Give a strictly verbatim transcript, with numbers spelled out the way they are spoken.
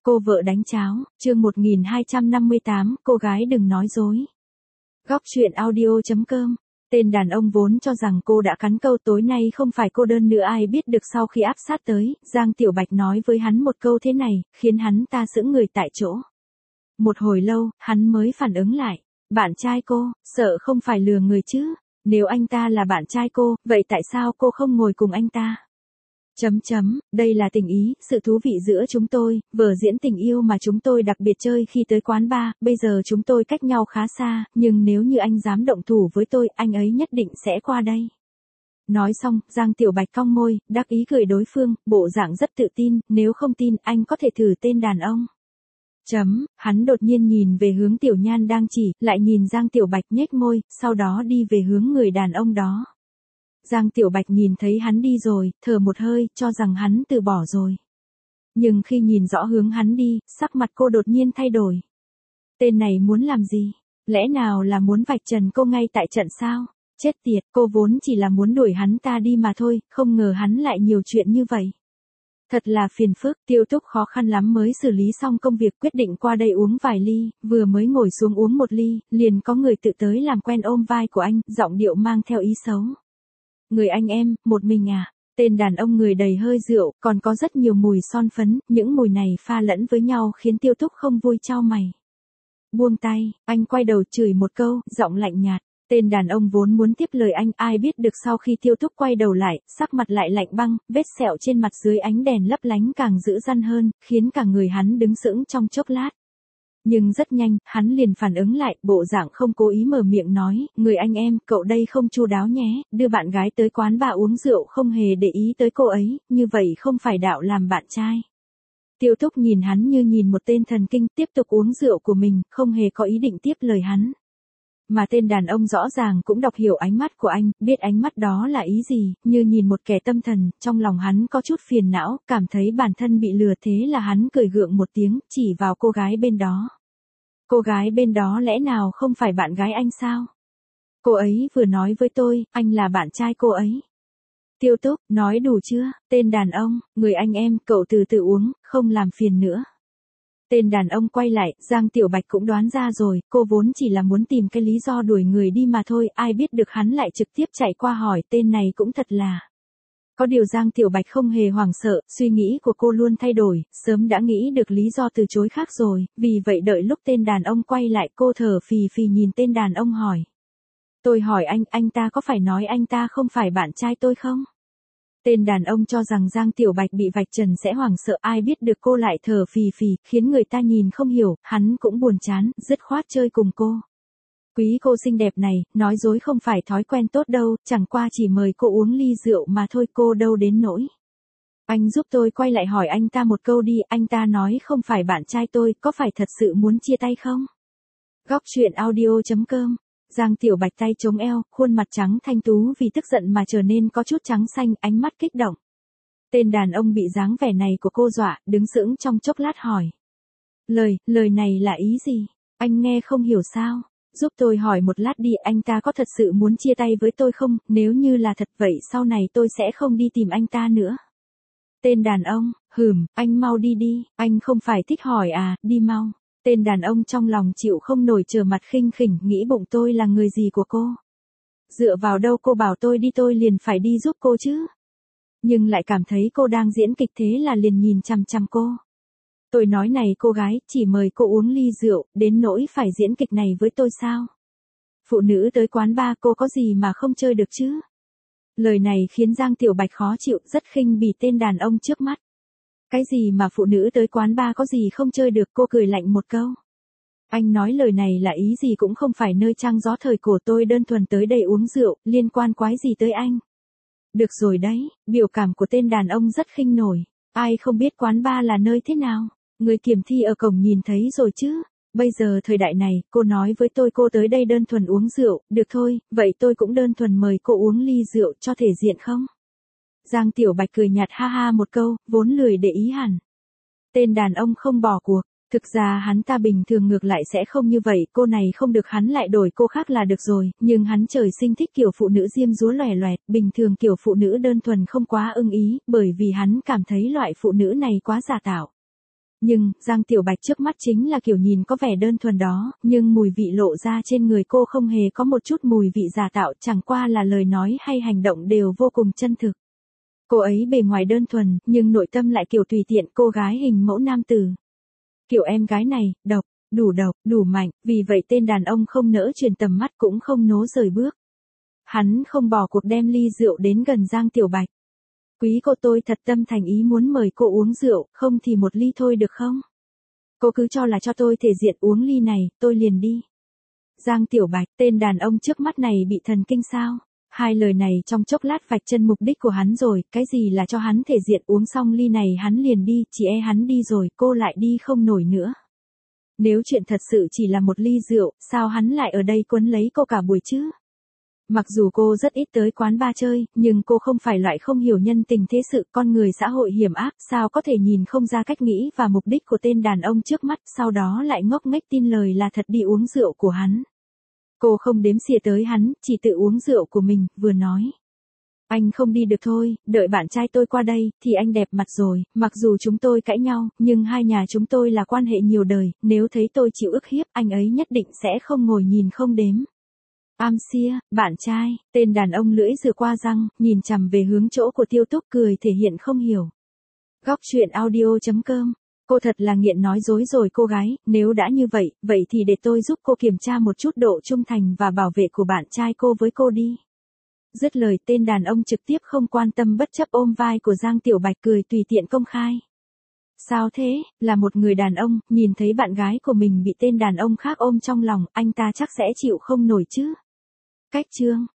Cô vợ đánh cháo, chương một nghìn hai trăm năm mươi tám, cô gái đừng nói dối. Góc truyện audio.com. Tên đàn ông vốn cho rằng cô đã cắn câu tối nay không phải cô đơn nữa, ai biết được sau khi áp sát tới, Giang Tiểu Bạch nói với hắn một câu thế này, khiến hắn ta sững người tại chỗ. Một hồi lâu, hắn mới phản ứng lại. Bạn trai cô, sợ không phải lừa người chứ? Nếu anh ta là bạn trai cô, vậy tại sao cô không ngồi cùng anh ta? Chấm chấm, đây là tình ý, sự thú vị giữa chúng tôi, vở diễn tình yêu mà chúng tôi đặc biệt chơi khi tới quán bar, bây giờ chúng tôi cách nhau khá xa, nhưng nếu như anh dám động thủ với tôi, anh ấy nhất định sẽ qua đây. Nói xong, Giang Tiểu Bạch cong môi, đắc ý cười đối phương, bộ dạng rất tự tin, nếu không tin, anh có thể thử tên đàn ông. Chấm, hắn đột nhiên nhìn về hướng Tiểu Nhan đang chỉ, lại nhìn Giang Tiểu Bạch nhếch môi, sau đó đi về hướng người đàn ông đó. Giang Tiểu Bạch nhìn thấy hắn đi rồi, thở một hơi, cho rằng hắn từ bỏ rồi. Nhưng khi nhìn rõ hướng hắn đi, sắc mặt cô đột nhiên thay đổi. Tên này muốn làm gì? Lẽ nào là muốn vạch trần cô ngay tại trận sao? Chết tiệt, cô vốn chỉ là muốn đuổi hắn ta đi mà thôi, không ngờ hắn lại nhiều chuyện như vậy. Thật là phiền phức, Tiêu Túc khó khăn lắm mới xử lý xong công việc, quyết định qua đây uống vài ly, vừa mới ngồi xuống uống một ly, liền có người tự tới làm quen ôm vai của anh, giọng điệu mang theo ý xấu. Người anh em, một mình à? Tên đàn ông người đầy hơi rượu, còn có rất nhiều mùi son phấn, những mùi này pha lẫn với nhau khiến Tiêu Túc không vui chau mày. Buông tay, anh quay đầu chửi một câu, giọng lạnh nhạt. Tên đàn ông vốn muốn tiếp lời anh, ai biết được sau khi Tiêu Túc quay đầu lại, sắc mặt lại lạnh băng, vết sẹo trên mặt dưới ánh đèn lấp lánh càng dữ dằn hơn, khiến cả người hắn đứng sững trong chốc lát. Nhưng rất nhanh, hắn liền phản ứng lại, bộ dạng không cố ý mở miệng nói, người anh em, cậu đây không chu đáo nhé, đưa bạn gái tới quán bar uống rượu không hề để ý tới cô ấy, như vậy không phải đạo làm bạn trai. Tiêu Túc nhìn hắn như nhìn một tên thần kinh, tiếp tục uống rượu của mình, không hề có ý định tiếp lời hắn. Mà tên đàn ông rõ ràng cũng đọc hiểu ánh mắt của anh, biết ánh mắt đó là ý gì, như nhìn một kẻ tâm thần, trong lòng hắn có chút phiền não, cảm thấy bản thân bị lừa, thế là hắn cười gượng một tiếng, chỉ vào cô gái bên đó. Cô gái bên đó lẽ nào không phải bạn gái anh sao? Cô ấy vừa nói với tôi, anh là bạn trai cô ấy. Tiêu Túc, nói đủ chưa? Tên đàn ông, người anh em, cậu từ từ uống, không làm phiền nữa. Tên đàn ông quay lại, Giang Tiểu Bạch cũng đoán ra rồi, cô vốn chỉ là muốn tìm cái lý do đuổi người đi mà thôi, ai biết được hắn lại trực tiếp chạy qua hỏi, tên này cũng thật là. Có điều Giang Tiểu Bạch không hề hoảng sợ, suy nghĩ của cô luôn thay đổi, sớm đã nghĩ được lý do từ chối khác rồi, vì vậy đợi lúc tên đàn ông quay lại cô thở phì phì nhìn tên đàn ông hỏi. Tôi hỏi anh, anh ta có phải nói anh ta không phải bạn trai tôi không? Tên đàn ông cho rằng Giang Tiểu Bạch bị vạch trần sẽ hoảng sợ, ai biết được cô lại thở phì phì, khiến người ta nhìn không hiểu, hắn cũng buồn chán, dứt khoát chơi cùng cô. Quý cô xinh đẹp này, nói dối không phải thói quen tốt đâu, chẳng qua chỉ mời cô uống ly rượu mà thôi, cô đâu đến nỗi. Anh giúp tôi quay lại hỏi anh ta một câu đi, anh ta nói không phải bạn trai tôi, có phải thật sự muốn chia tay không? Góc truyện audio.com. Giang Tiểu Bạch tay chống eo, khuôn mặt trắng thanh tú vì tức giận mà trở nên có chút trắng xanh, ánh mắt kích động. Tên đàn ông bị dáng vẻ này của cô dọa, đứng sững trong chốc lát hỏi. Lời, lời này là ý gì? Anh nghe không hiểu sao? Giúp tôi hỏi một lát đi, anh ta có thật sự muốn chia tay với tôi không? Nếu như là thật vậy sau này tôi sẽ không đi tìm anh ta nữa. Tên đàn ông, hừm, anh mau đi đi, anh không phải thích hỏi à, đi mau. Tên đàn ông trong lòng chịu không nổi, trở mặt khinh khỉnh, nghĩ bụng tôi là người gì của cô. Dựa vào đâu cô bảo tôi đi tôi liền phải đi giúp cô chứ. Nhưng lại cảm thấy cô đang diễn kịch thế là liền nhìn chằm chằm cô. Tôi nói này cô gái, chỉ mời cô uống ly rượu, đến nỗi phải diễn kịch này với tôi sao? Phụ nữ tới quán bar cô có gì mà không chơi được chứ? Lời này khiến Giang Tiểu Bạch khó chịu, rất khinh bỉ tên đàn ông trước mắt. Cái gì mà phụ nữ tới quán bar có gì không chơi được, cô cười lạnh một câu. Anh nói lời này là ý gì, cũng không phải nơi trăng gió thời cổ, tôi đơn thuần tới đây uống rượu, liên quan quái gì tới anh. Được rồi đấy, biểu cảm của tên đàn ông rất khinh nổi, ai không biết quán bar là nơi thế nào, người kiểm thi ở cổng nhìn thấy rồi chứ. Bây giờ thời đại này, cô nói với tôi cô tới đây đơn thuần uống rượu, được thôi, vậy tôi cũng đơn thuần mời cô uống ly rượu cho thể diện không? Giang Tiểu Bạch cười nhạt ha ha một câu, vốn lười để ý hẳn. Tên đàn ông không bỏ cuộc, thực ra hắn ta bình thường ngược lại sẽ không như vậy, cô này không được hắn lại đổi cô khác là được rồi, nhưng hắn trời sinh thích kiểu phụ nữ diêm dúa lòe loẹt, bình thường kiểu phụ nữ đơn thuần không quá ưng ý, bởi vì hắn cảm thấy loại phụ nữ này quá giả tạo. Nhưng, Giang Tiểu Bạch trước mắt chính là kiểu nhìn có vẻ đơn thuần đó, nhưng mùi vị lộ ra trên người cô không hề có một chút mùi vị giả tạo, chẳng qua là lời nói hay hành động đều vô cùng chân thực. Cô ấy bề ngoài đơn thuần, nhưng nội tâm lại kiểu tùy tiện, cô gái hình mẫu nam tử. Kiểu em gái này, độc, đủ độc, đủ mạnh, vì vậy tên đàn ông không nỡ chuyển tầm mắt cũng không nố rời bước. Hắn không bỏ cuộc đem ly rượu đến gần Giang Tiểu Bạch. Quý cô, tôi thật tâm thành ý muốn mời cô uống rượu, không thì một ly thôi được không? Cô cứ cho là cho tôi thể diện uống ly này, tôi liền đi. Giang Tiểu Bạch, tên đàn ông trước mắt này bị thần kinh sao? Hai lời này trong chốc lát vạch chân mục đích của hắn rồi, cái gì là cho hắn thể diện uống xong ly này hắn liền đi, chỉ e hắn đi rồi cô lại đi không nổi nữa. Nếu chuyện thật sự chỉ là một ly rượu, sao hắn lại ở đây quấn lấy cô cả buổi chứ? Mặc dù cô rất ít tới quán bar chơi, nhưng cô không phải loại không hiểu nhân tình thế sự, con người xã hội hiểm ác, sao có thể nhìn không ra cách nghĩ và mục đích của tên đàn ông trước mắt, sau đó lại ngốc nghếch tin lời là thật đi uống rượu của hắn. Cô không đếm xỉa tới hắn, chỉ tự uống rượu của mình, vừa nói. Anh không đi được thôi, đợi bạn trai tôi qua đây, thì anh đẹp mặt rồi, mặc dù chúng tôi cãi nhau, nhưng hai nhà chúng tôi là quan hệ nhiều đời, nếu thấy tôi chịu ức hiếp, anh ấy nhất định sẽ không ngồi nhìn không đếm. Am xia, bạn trai, tên đàn ông lưỡi dừa qua răng, nhìn chằm về hướng chỗ của Tiêu Túc cười thể hiện không hiểu. Góc truyện audio chấm com. Cô thật là nghiện nói dối rồi cô gái, nếu đã như vậy, vậy thì để tôi giúp cô kiểm tra một chút độ trung thành và bảo vệ của bạn trai cô với cô đi. Dứt lời tên đàn ông trực tiếp không quan tâm bất chấp ôm vai của Giang Tiểu Bạch cười tùy tiện công khai. Sao thế, là một người đàn ông, nhìn thấy bạn gái của mình bị tên đàn ông khác ôm trong lòng, anh ta chắc sẽ chịu không nổi chứ. Cách chương.